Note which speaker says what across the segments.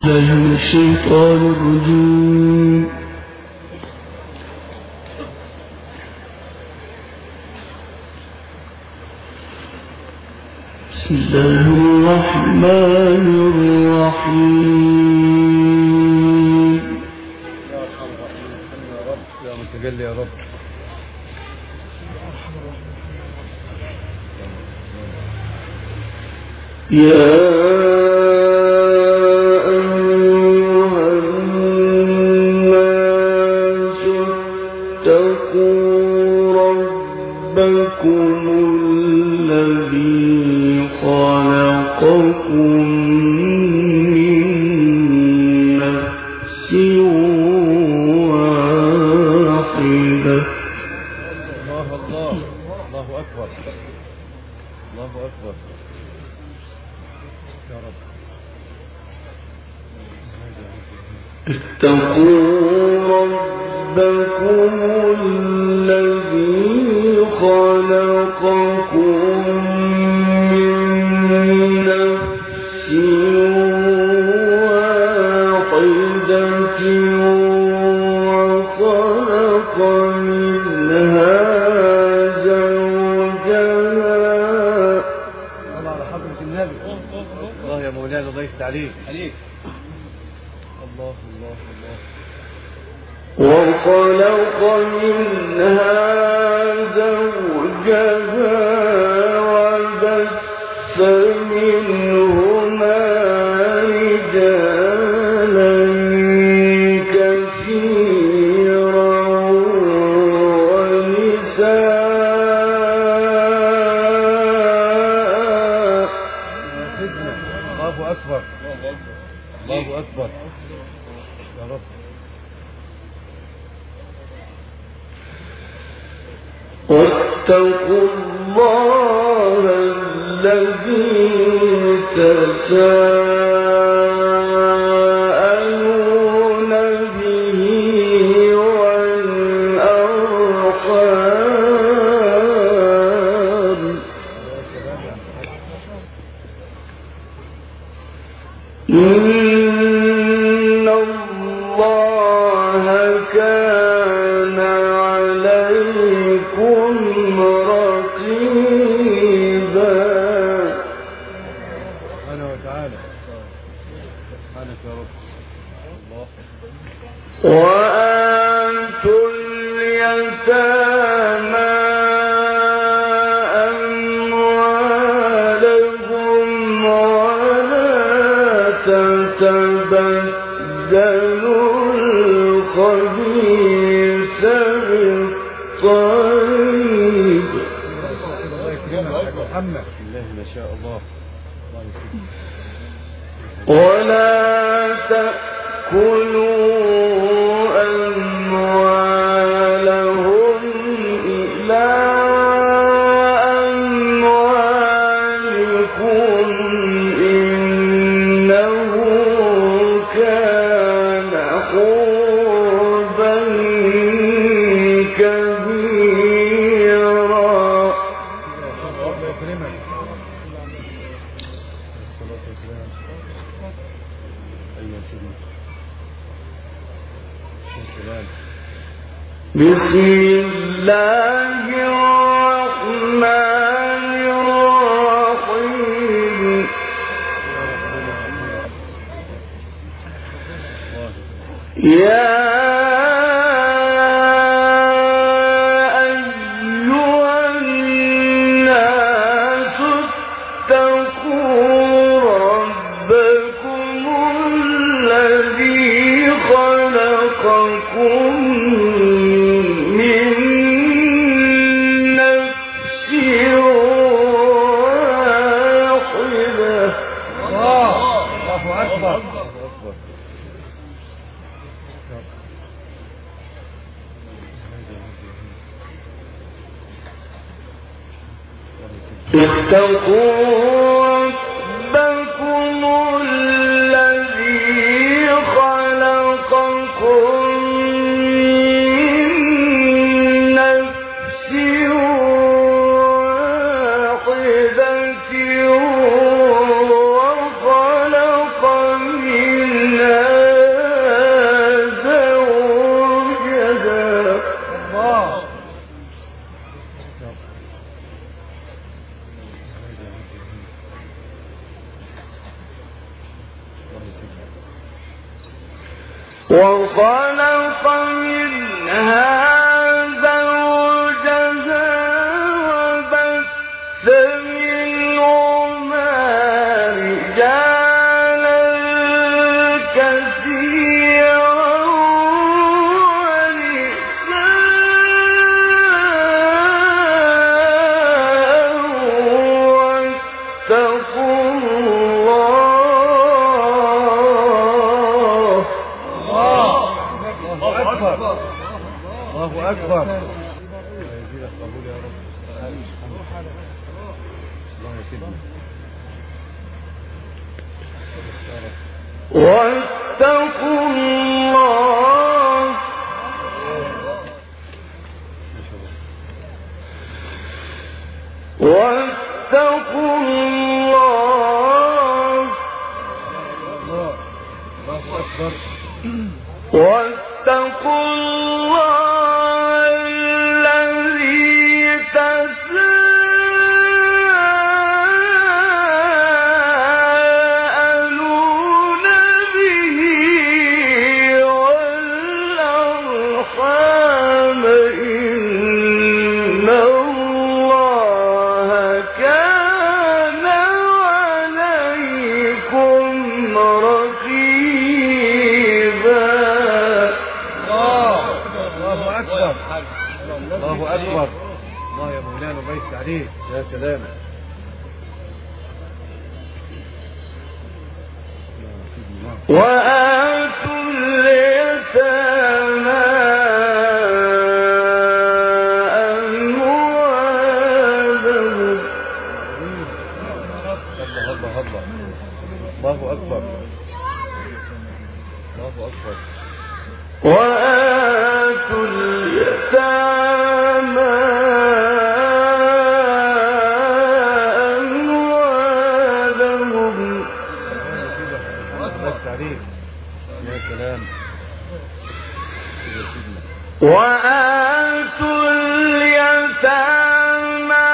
Speaker 1: الله من الشيطان الرجيم. بسم الله الرحمن الرحيم.
Speaker 2: يا أرحم الراحمين يا رب، يا متجلي يا رب.
Speaker 1: اتقوا ربكم الذي خلقكم من نفس واحدة وخلق منها زوجها.
Speaker 2: صلى على حضرة النبي. الله يا مولانا الله يفتح عليك. الله الله الله.
Speaker 1: وخلق منها زوجها وبث منهما رجالا كثيرا ونساء.
Speaker 2: الله أكبر الله أكبر يا رب.
Speaker 1: واتقوا الله الذي تساءلون به والأرحام إن الله كان عليكم رقيبا.
Speaker 2: سبحانه وتعالى. سبحانك يا رب. الله.
Speaker 1: وآتوا اليتامى أموالهم ولا تتبدلوا الخبيث بالطيب.
Speaker 2: الله يكرمك يا محمد. الله ما شاء الله. الله يكرمك.
Speaker 1: ولا تأكلوا أموالهم إلى أموالكم إنه كان حوبا كبيرا.
Speaker 2: الله يكرمك. الصلاة والسلام. أيها سيدنا. السلام.
Speaker 1: بسم الله الرحمن الرحيم. يا أيها الناس اتقوا ربكم الذي خلقكم من نفس واحدة.
Speaker 2: الله أكبر.
Speaker 1: اتقوا ربكم الذي خلقكم من نفس واحدة وخلق منها وخلق منها زوجها وبث منهما رجالا كثيرا
Speaker 2: الله أكبر. الله يزيدك قبول يا رب. الله يسلمك.
Speaker 1: واتقوا الله واتقوا الله واتقوا الله الذي تساءلون به والأرحام إن الله كان عليكم رقيبا.
Speaker 2: الله أكبر. الله يا مولانا بيت عليك. يا سلام.
Speaker 1: وآتوا اليتامى أموالهم.
Speaker 2: الله أكبر. الله أكبر.
Speaker 1: وآتوا اليتامى أموالهم.
Speaker 2: يا سلام.
Speaker 1: وآتوا اليتامى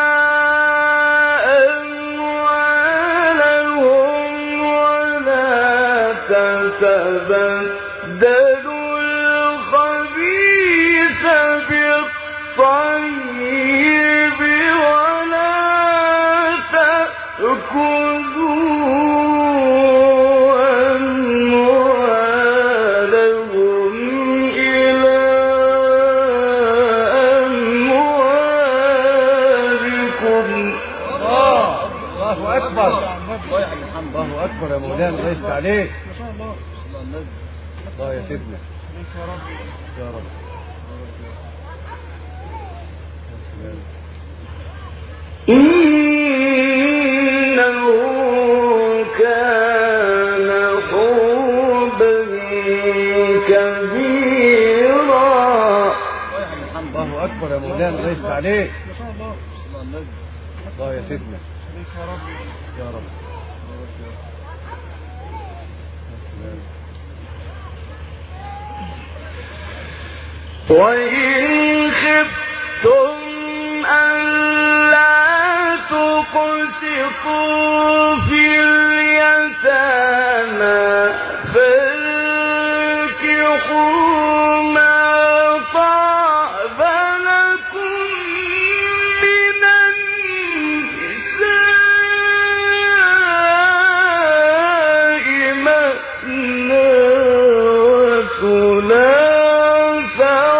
Speaker 1: أموالهم ولا تتبدلوا الخبيث بالطيب ولا تأكلوا أموالهم إلى أموالكم.
Speaker 2: الله أكبر. الله أكبر يا مولانا ليس عليك. الله يا سيدنا. يا رب.
Speaker 1: إنه كان حوبا كبيرا.
Speaker 2: الله أكبر يا مولانا ليس عليك. الله يا سيدنا. يا رب.
Speaker 1: وإن خفتم ألا تقسطوا في اليتامى فانكحوا ما طاب لكم من النساء مثنى وثلاث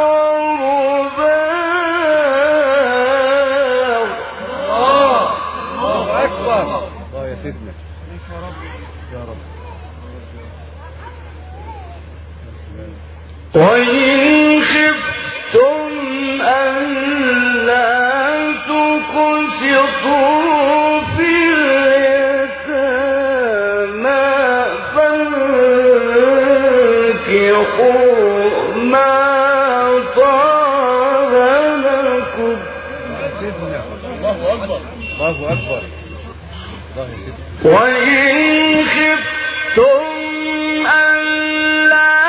Speaker 1: ورباع.
Speaker 2: الله أكبر. الله يا سيدنا. يا رب.
Speaker 1: وإن خفتم ألا تقسطوا في اليتامى فانكحوا ما طاب لكم.
Speaker 2: الله أكبر. الله أكبر. الله يا سيدنا.
Speaker 1: وإن خفتم ألا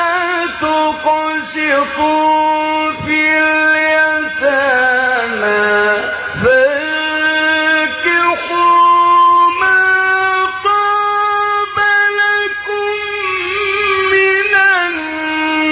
Speaker 1: تقسطوا في اليتامى فانكحوا ما طاب لكم من النساء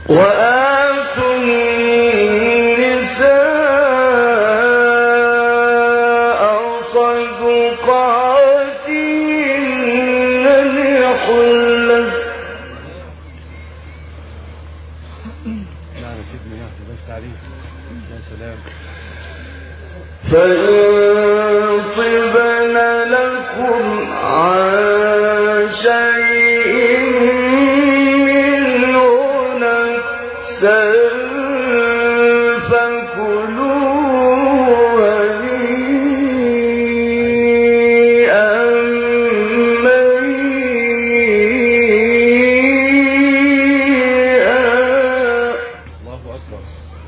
Speaker 1: وآتوا النساء صدقاتهن نحلة.
Speaker 2: نعم سيدنا يا بس تعريف. يا سلام.
Speaker 1: فإن طبن لكم عن شيء منه نفسا فكلوه هنيئا مريئا.
Speaker 2: الله أكبر.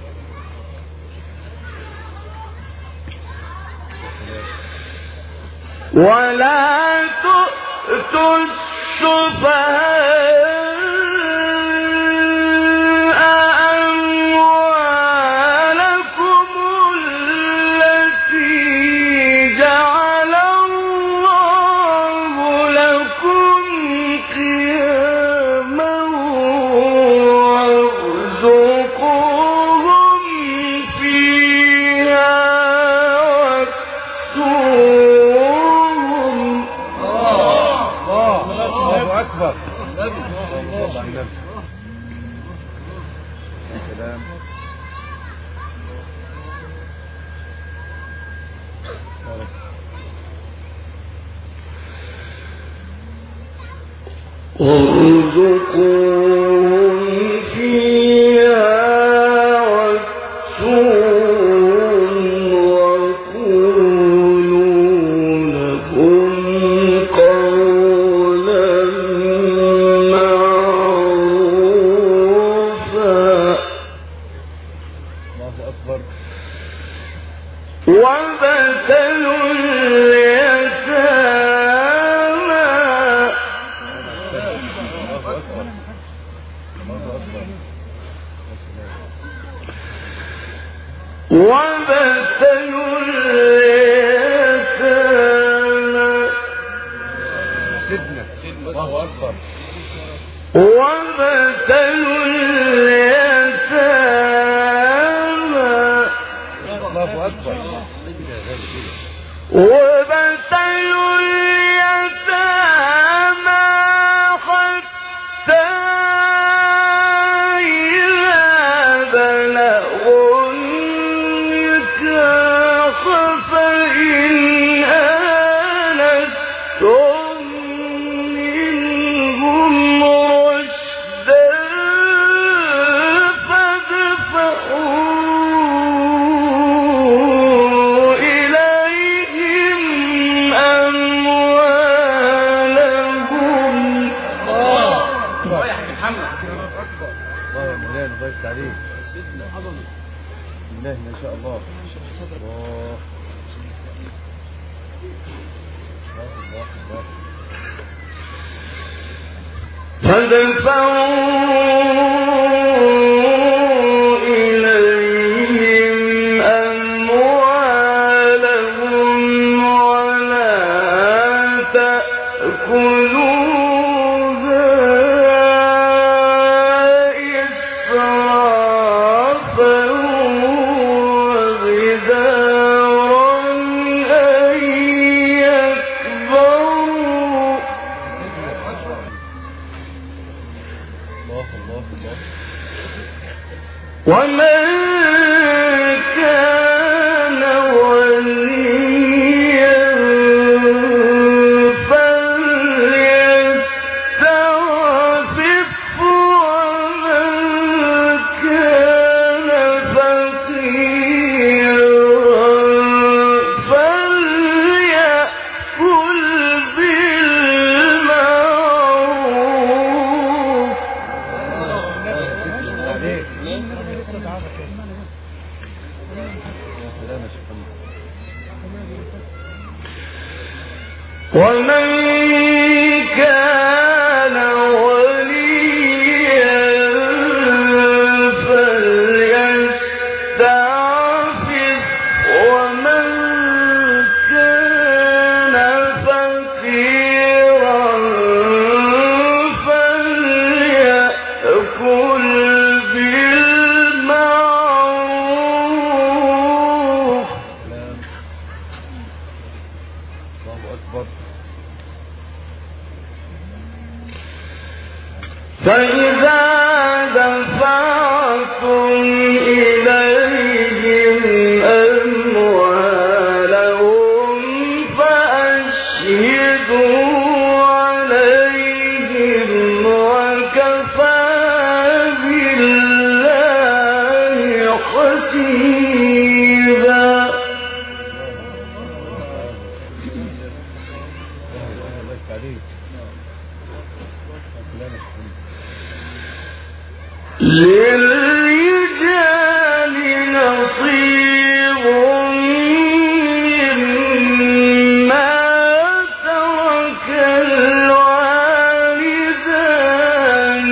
Speaker 1: ولا تؤتوا السفهاء أموالكم التي جعل الله لكم قياما وارزقوهم فيها واكسوهم.
Speaker 2: الله أكبر. الله على النبي. يا سلام.
Speaker 1: وارزقوهم فيها واكسوهم وقولوا لهم قولا معروفا.
Speaker 2: الله أكبر.
Speaker 1: وابتلوا اليتامى.
Speaker 2: الله أكبر. الله أكبر. يا سلام.
Speaker 1: وابتلوا اليتامى.
Speaker 2: سيدنا. الله أكبر.
Speaker 1: وابتلوا اليتامى.
Speaker 2: الله أكبر.
Speaker 1: وابتلوا اليتامى حتى إذا بلغوا النكاح فإن آنستم منهم رشدا فادفعوا إليهم أموالهم.
Speaker 2: الله يا محمد. الله يا مولانا الله يفتح عليك. سيدنا عظمه. بالله ما شاء الله. الله. الله الله.
Speaker 1: فادفعوا إليهم أموالهم ولا تأكلوها إسرافا وبدارا أن يكبروا.
Speaker 2: الله الله الله.
Speaker 1: ومن كان وليا فليستعفف ومن كان فقيرا فليأكل بالمعروف. ومن كان وليا فليستعفف ومن كان فقيرا فليأكل للرجال نصيب مما ترك الوالدان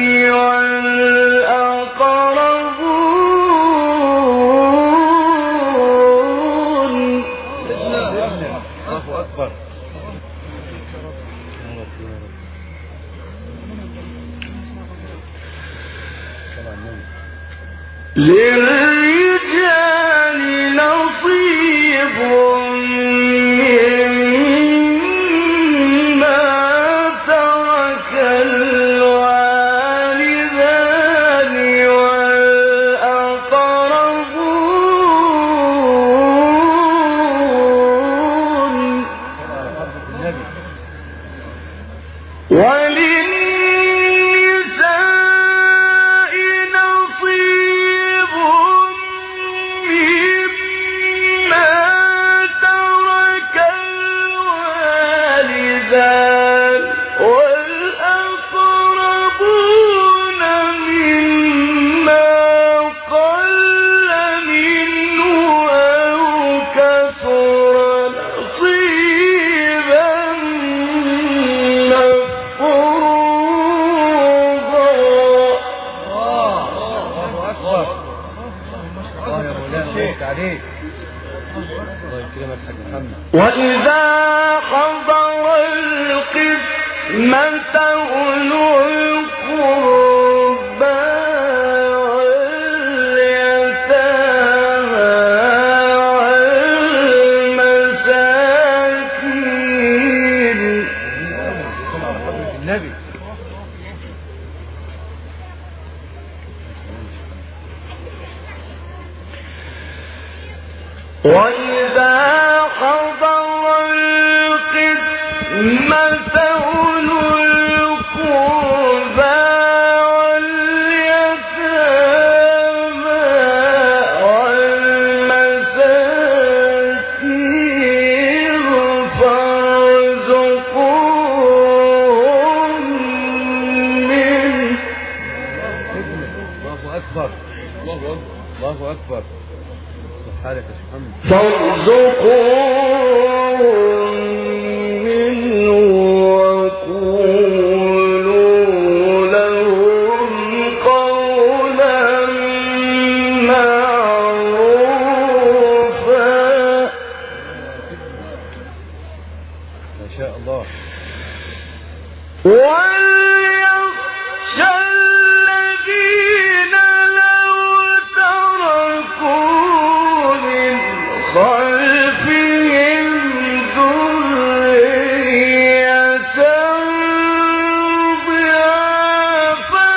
Speaker 1: والأقربون.
Speaker 2: الله أكبر.
Speaker 1: للرجال نصيب مما ترك الوالدان والأقربون. وإذا حضر القسمة أولو القربى واليتامى والمساكين.
Speaker 2: النبي
Speaker 1: وإذا حضر القسمة أولو القربى واليتامى والمساكين فارزقوهم منه.
Speaker 2: الله أكبر. الله أكبر.
Speaker 1: فارزقوهم منه وقولوا لهم قولا معروفا.
Speaker 2: ما شاء الله.
Speaker 1: وليخشى الذين لو تركوا من خلفهم ذرية ضعافا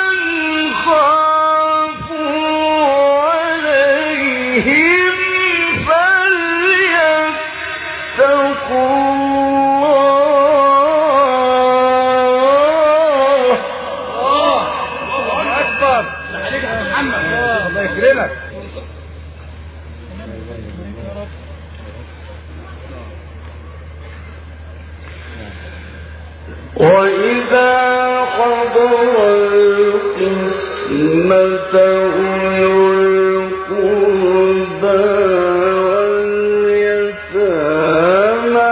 Speaker 1: خافوا عليهم فليتقوا
Speaker 2: الله يكرمك.
Speaker 1: وإذا حضر القسمة أولو القربى واليتامى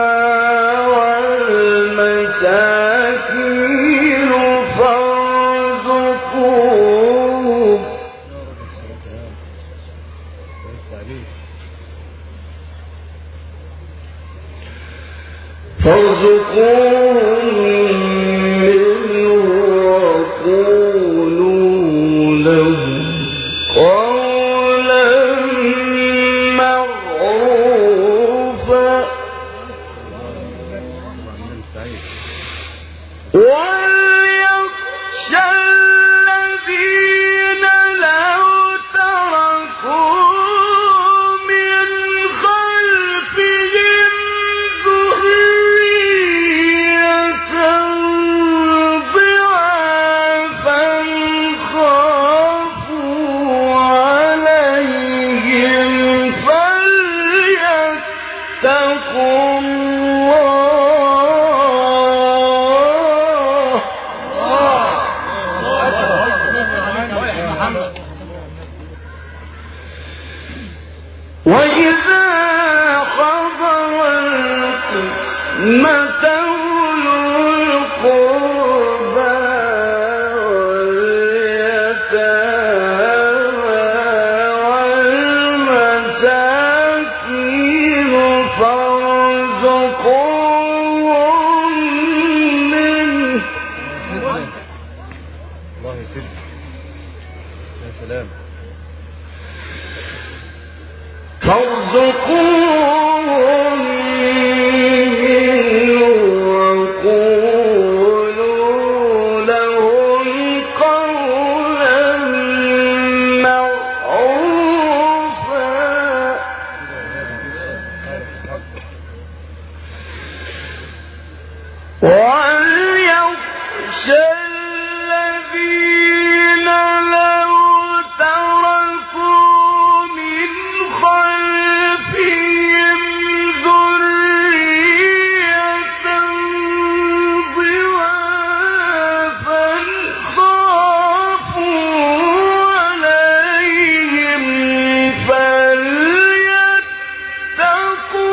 Speaker 1: والمساكين فارزقوهم منه وقولوا لهم قولا معروفا. وليخشى الذين
Speaker 2: يا سلام.
Speaker 1: فارزقوهم منه وقولوا لهم قولا معروفا وليخشى الذين لو تركوا من خلفهم ذرية ضعافا خافوا عليهم فليتقوا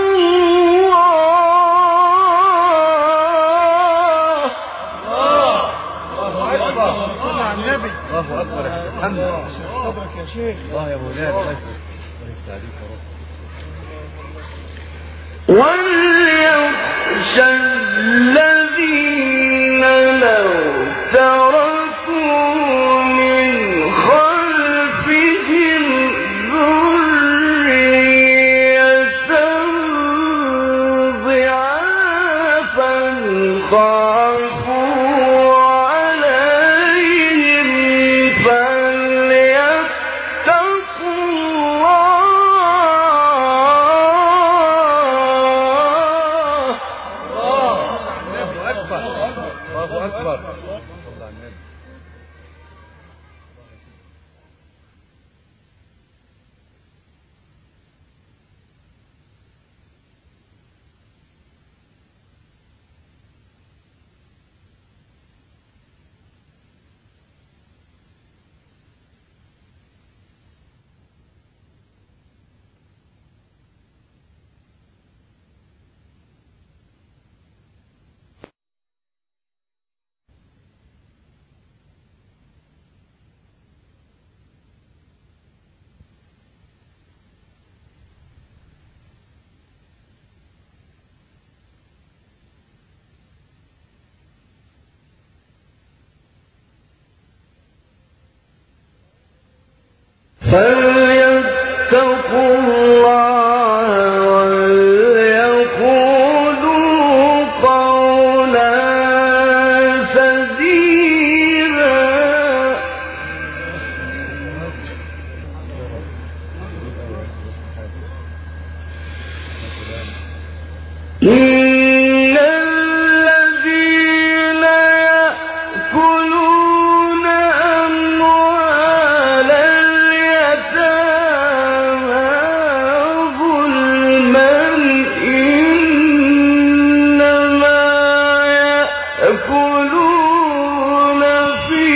Speaker 2: الله أكبر. الحمد لله. صدرك يا شيخ. الله يا مولانا. الله يستعديك يا رب.
Speaker 1: وليخشى الذين لو تركوا من خلفهم ذرية ضعافا خافوا عليهم فليتقوا
Speaker 2: الله أكبر.
Speaker 1: فليتقوا الله وليقولوا قولا سديدا إن الذين يأكلون أموال اليتامى ظلما إنما يأكلون في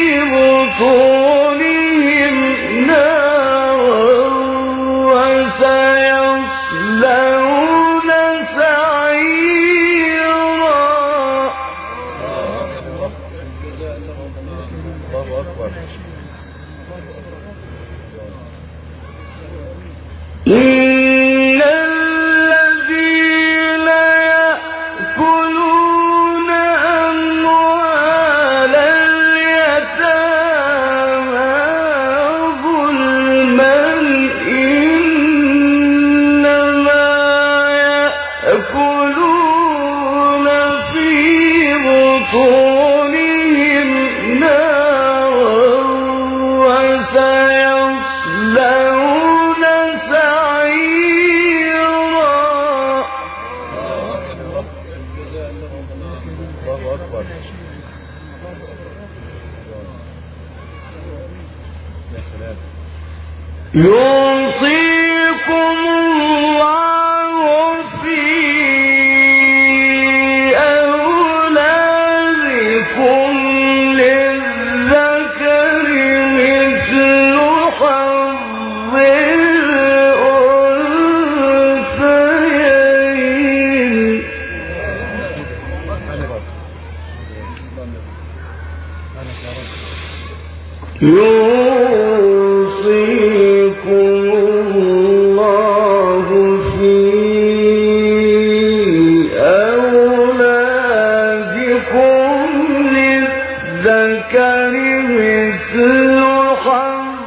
Speaker 1: بطونهم نارا وسيصلون سعيرا
Speaker 2: الله أكبر.
Speaker 1: إن الذين يأكلون أموال اليتامى ظلما إنما يأكلون في بطونهم نارا وسيصلون سعيرا
Speaker 2: الله أكبر. يا سلام.
Speaker 1: يوصيكم الله في أولادكم للذكر مثل حظ الأنثيين يوصيكم الله في أولادكم للذكر مثل حظ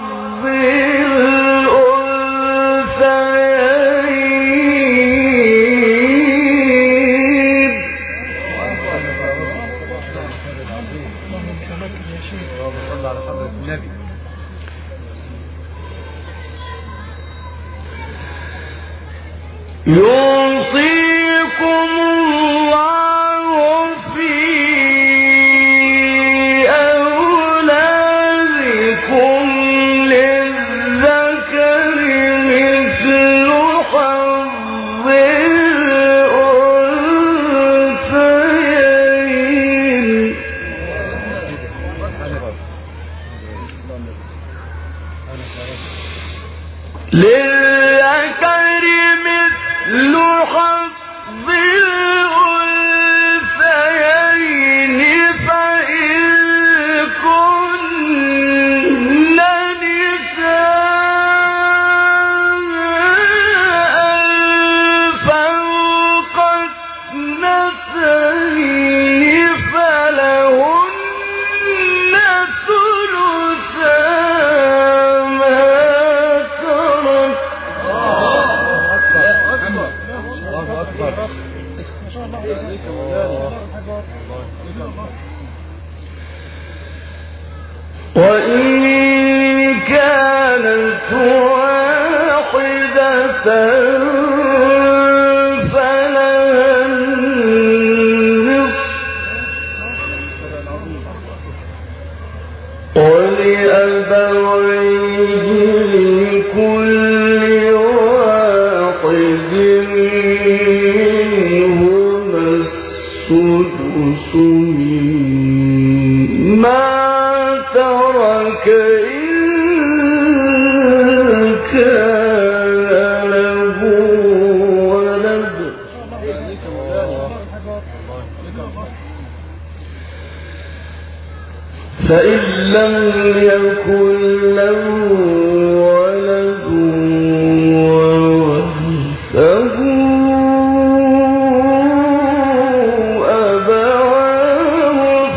Speaker 1: يوصيكم الله في أولادكم للذكر مثل حظ الأنثيين للذكر مثل حظ الأنثيين فإن كن نساء فوق اثنتين فلهن ثلثا ما ترك وإن كانت واحدة فلها النصف ولأبويه لكل واحد منهما السدس مما ترك إن كان له ولد فإن لم يكن له ولد وورثه أبواه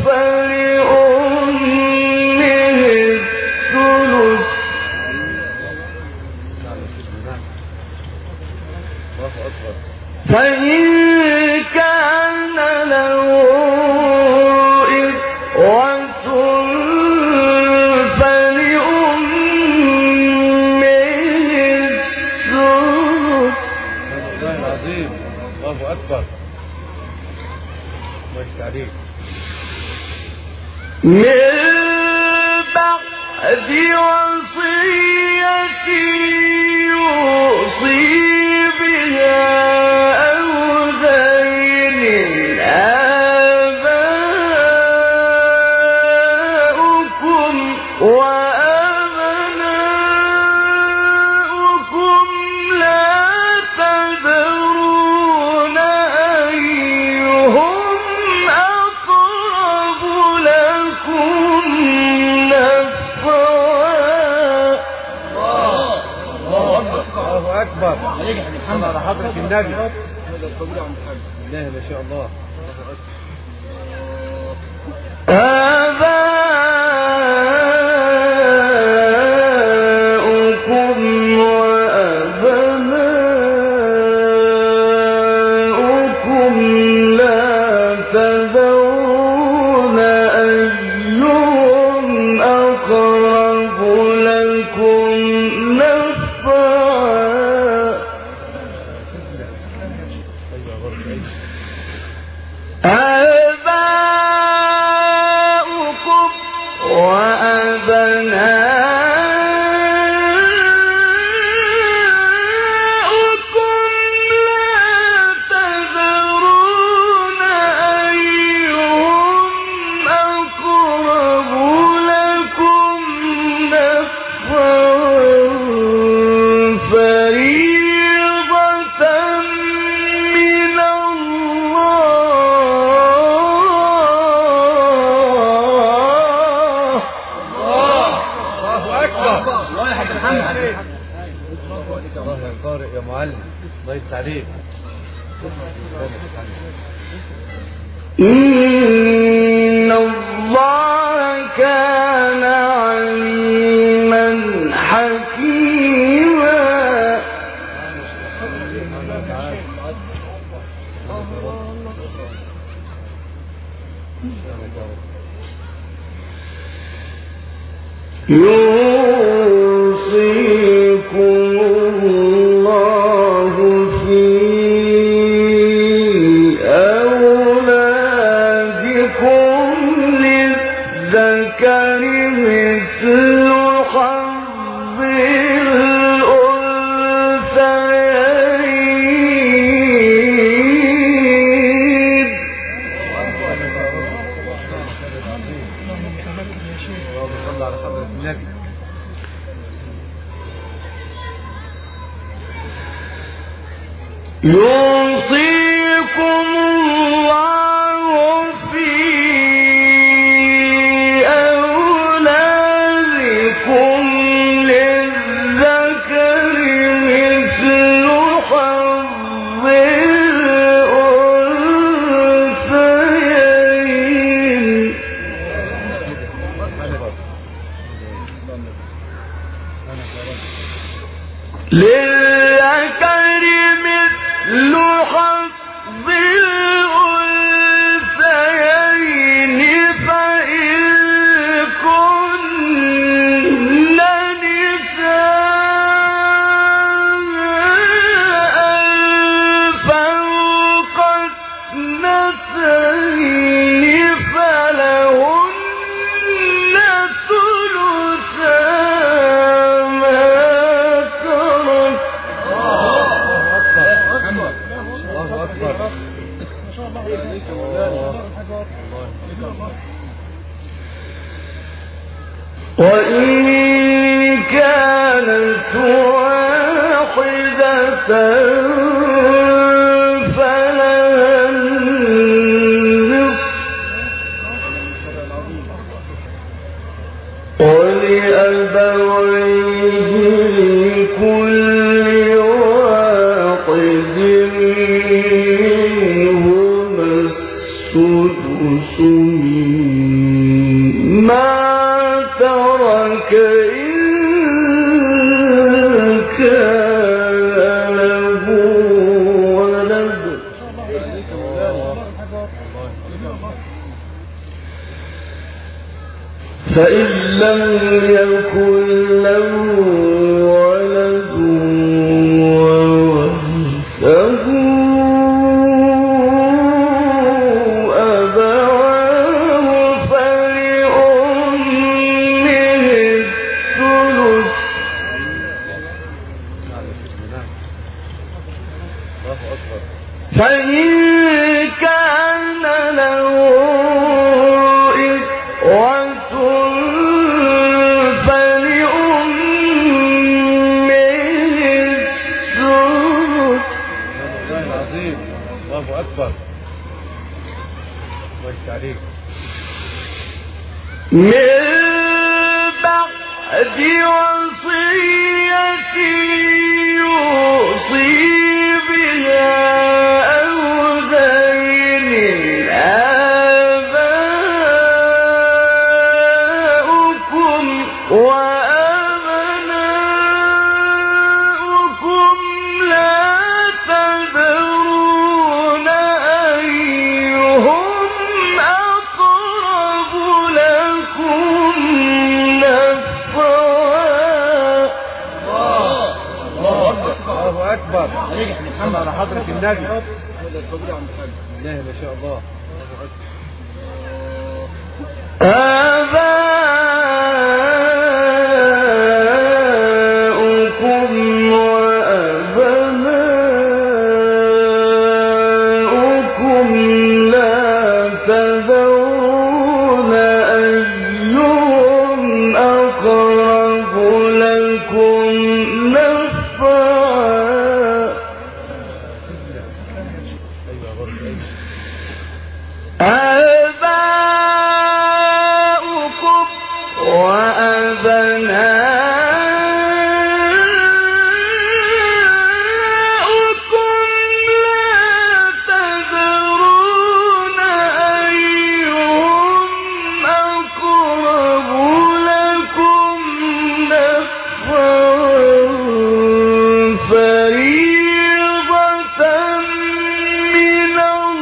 Speaker 1: فلأمه الثلث فإن كان له إخوة فلأمه الثلث
Speaker 2: الله أكبر الله عليك
Speaker 1: من بعد وصية يوصي بها أو دين آباؤكم وأبناؤكم لا تدرون أيهم أقرب لكم نفعا
Speaker 2: الله أكبر صلى على حضرة النبي الله ما شاء الله
Speaker 1: آباؤكم وأبناؤكم لا تدرون أيهم أقرب لكم نفعا آباؤكم وأبناؤكم لا تدرون أيهم أقرب لكم نفعا فريضة من
Speaker 2: الله يا قارئ يا معلم الله يفتح عليك
Speaker 1: إن الله كان عليما حكيما يوصيكم الله في حظ يوصيكم الله في أولادكم للذكر مثل حظ الأنثيين للذكر مثل حظ الأنثيين فإن كن نساء فوق اثنتين فلهن ثلثا ما ترك. وإن كانت واحدة فلها النصف ولأبويه لكل واحد منهما السدس مما ترك إن كان له ولد فإن لم يكن له ولد وورثه أبواه فلأمه الثلث فإن كان له إخوة فلأمه الثلث.
Speaker 2: الله أكبر. الله عليك.
Speaker 1: من بعد وصية يوصي بها أو دين آباؤكم وأبناؤكم لا تدرون أيهم أقرب لكم نفعا.
Speaker 2: الله أكبر. عليك محمد على حضرة النبي. الله ما شاء الله.
Speaker 1: آباؤكم وأبناؤكم لا تدرون أيهم أقرب لكم نفعا آباؤكم وأبناؤكم لا تدرون أيهم أقرب لكم نفعا فريضة من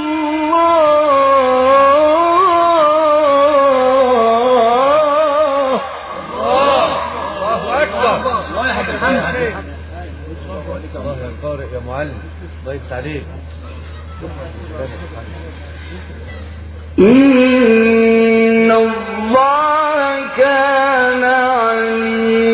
Speaker 2: الله يا قارئ يا معلم. ضيف عليك.
Speaker 1: إن الله كان عليما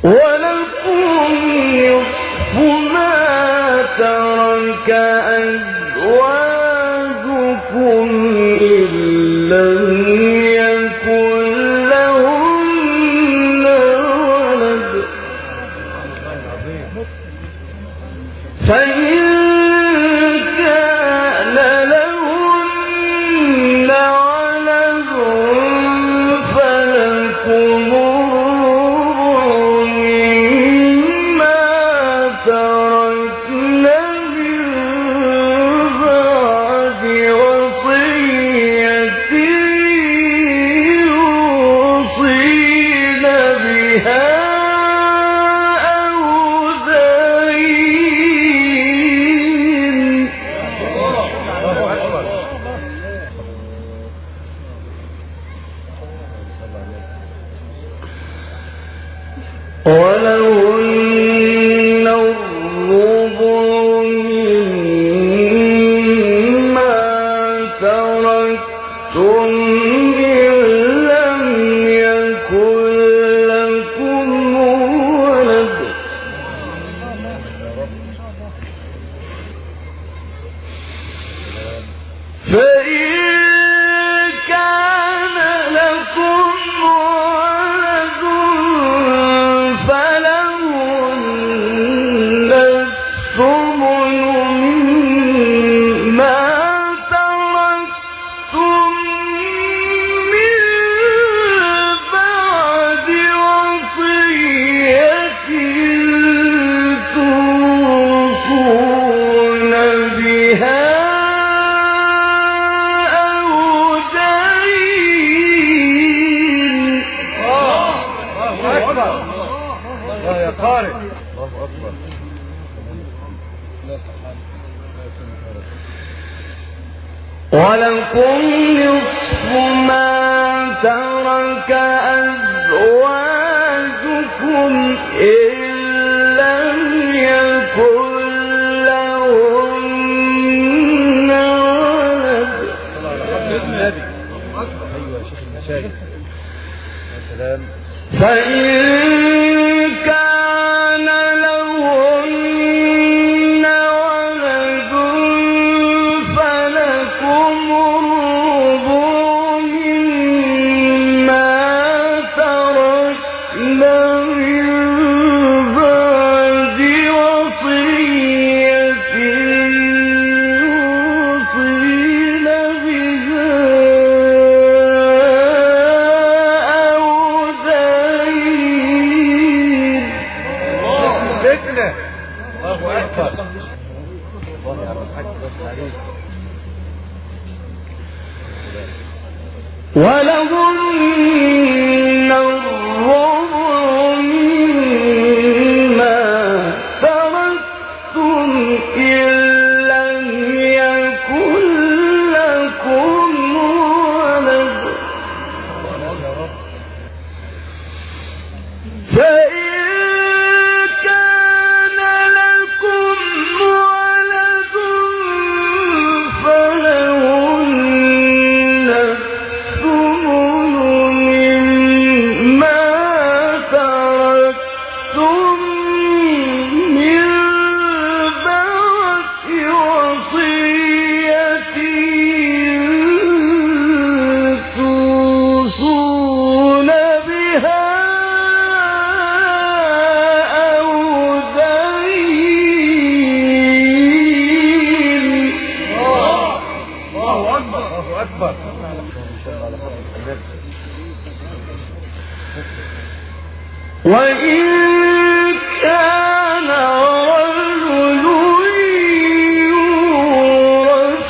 Speaker 1: ولكم نصف ما ترك أزواجكم إن لم يكن لهن ولد فإن كان لهن ولد فلكم الربع مما تركن من بعد وصية يوصين بها أو دين. ولهن الربع مما تركتم إن لم يكن لكم ولد فإن كان لكم ولد فلهن الثمن مما تركتم من بعد وصية توصون بها أو دين.
Speaker 2: الله أكبر. الله يا قارئ. الله أكبر.
Speaker 1: ولكم نصف ما ترك أزواجكم إن لم يكن لهن ولد.
Speaker 2: النبي. أيوة شيخ المشايخ. يا سلام.
Speaker 1: فإن كان لهن ولد فلكم الربع مما تركن من بعد وصية يوصين بها أو دين.
Speaker 2: فتنة. الله أكبر. الله يا عم الحاج بس عليك.
Speaker 1: ولهن الربع مما تركتم إن لم يكن لكم ولد فإن كان لكم ولد فلهن الثمن مما تركتم من بعد وصية توصون بها أو دين.
Speaker 2: الله أكبر. الله أكبر.
Speaker 1: وإن كان رجل يورث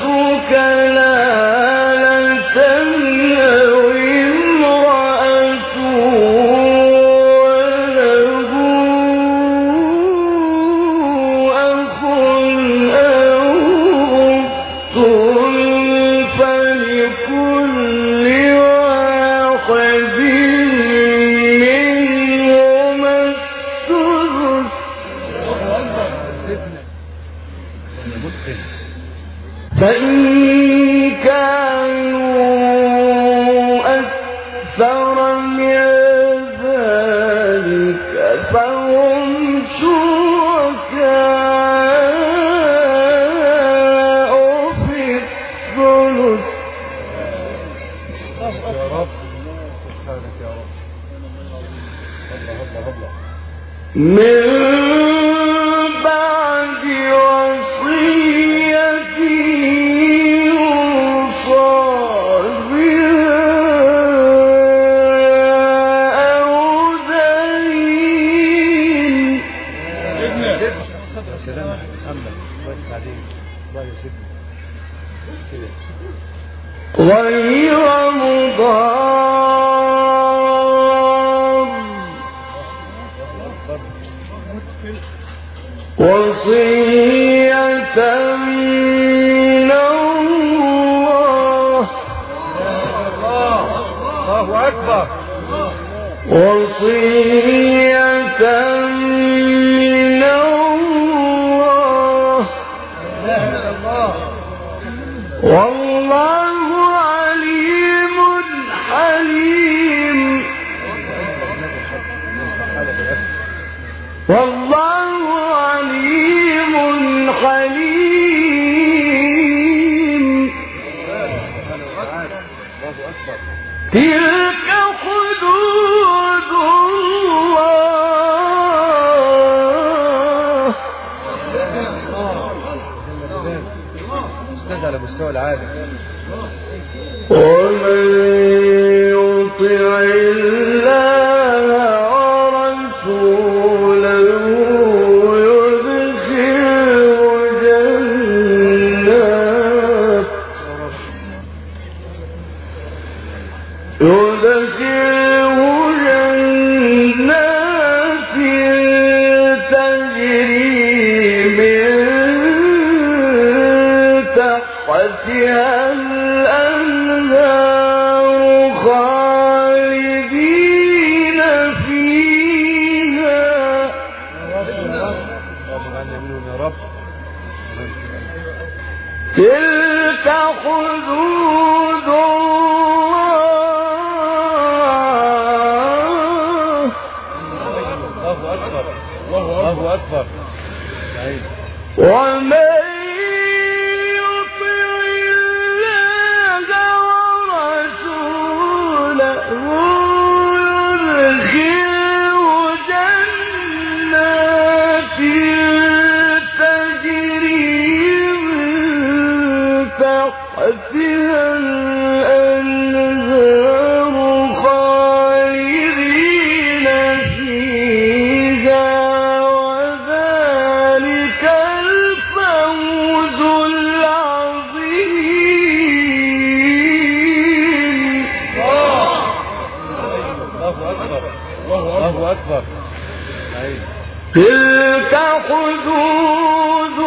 Speaker 1: كلالة أو امرأة وله أخ أو أخت فلكل واحد منهما السدس فإن كانوا أكثر من ذلك فهم شركاء في الثلث
Speaker 2: يا رب سبحانك يا رب. الله الله الله.
Speaker 1: من بعد وصية يوصى بها أو دين.
Speaker 2: يا سلام يا محمد كويس عليك. الله يسلمك كده
Speaker 1: غير مضار وصية من الله.
Speaker 2: الله أكبر.
Speaker 1: وصية من الله والله عليم حليم. والله عليم حليم. تلك حدود الله.
Speaker 2: استاذ على مستوى العالم.
Speaker 1: ومن يطع الله ورسوله يدخله جنات تجري من تحتها الأنهار خالدين فيها.
Speaker 2: يا رب.
Speaker 1: تلك حدود الله.
Speaker 2: الله أكبر. الله أكبر.
Speaker 1: ومن يطع الله ورسوله يدخله جنات تجري من تحتها الأنهار خالدين فيها وذلك الفوز العظيم.
Speaker 2: الله أكبر. الله أكبر.
Speaker 1: تلك حدود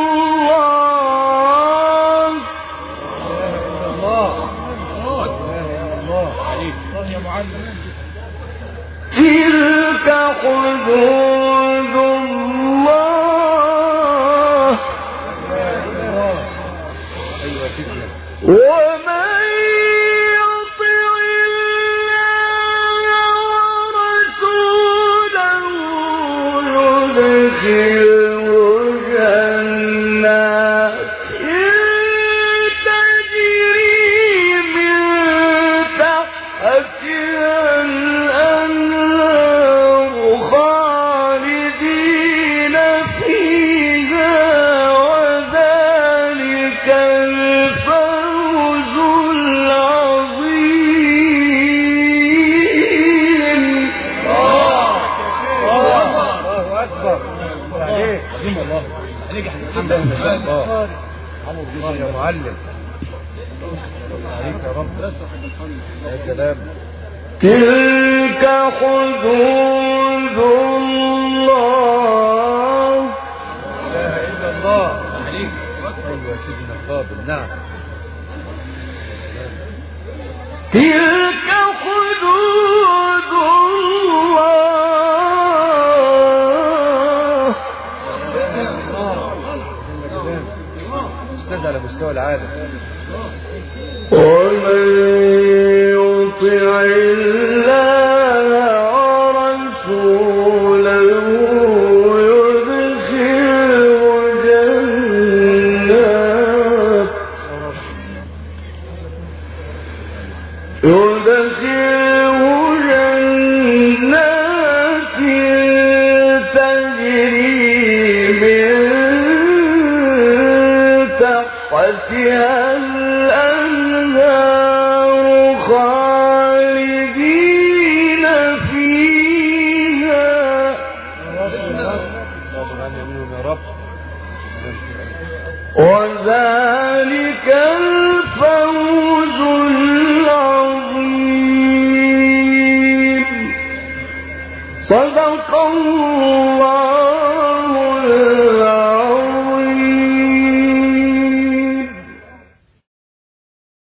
Speaker 1: الله.
Speaker 2: الله يا معلم.
Speaker 1: تلك حدود الله.
Speaker 2: أيوة كده.
Speaker 1: ومن يطع الله ورسوله يدخله جنات تجري من تحتها الأنهار خالدين فيها وذلك الفوز العظيم.
Speaker 2: الله أكبر. عليك. الله عليك. الحمد لله. الله يا معلم. عليك يا رب. يا سلام.
Speaker 1: تلك حدود الله.
Speaker 2: لا إله إلا الله. عليك. أيوة سيدنا الفاضل. نعم.
Speaker 1: تلك حدود الله.
Speaker 2: استاذ على مستوى العالم.
Speaker 1: ومن يطع الله ورسوله تحتها الأنهار خالدين فيها وذلك الفوز العظيم صدق الله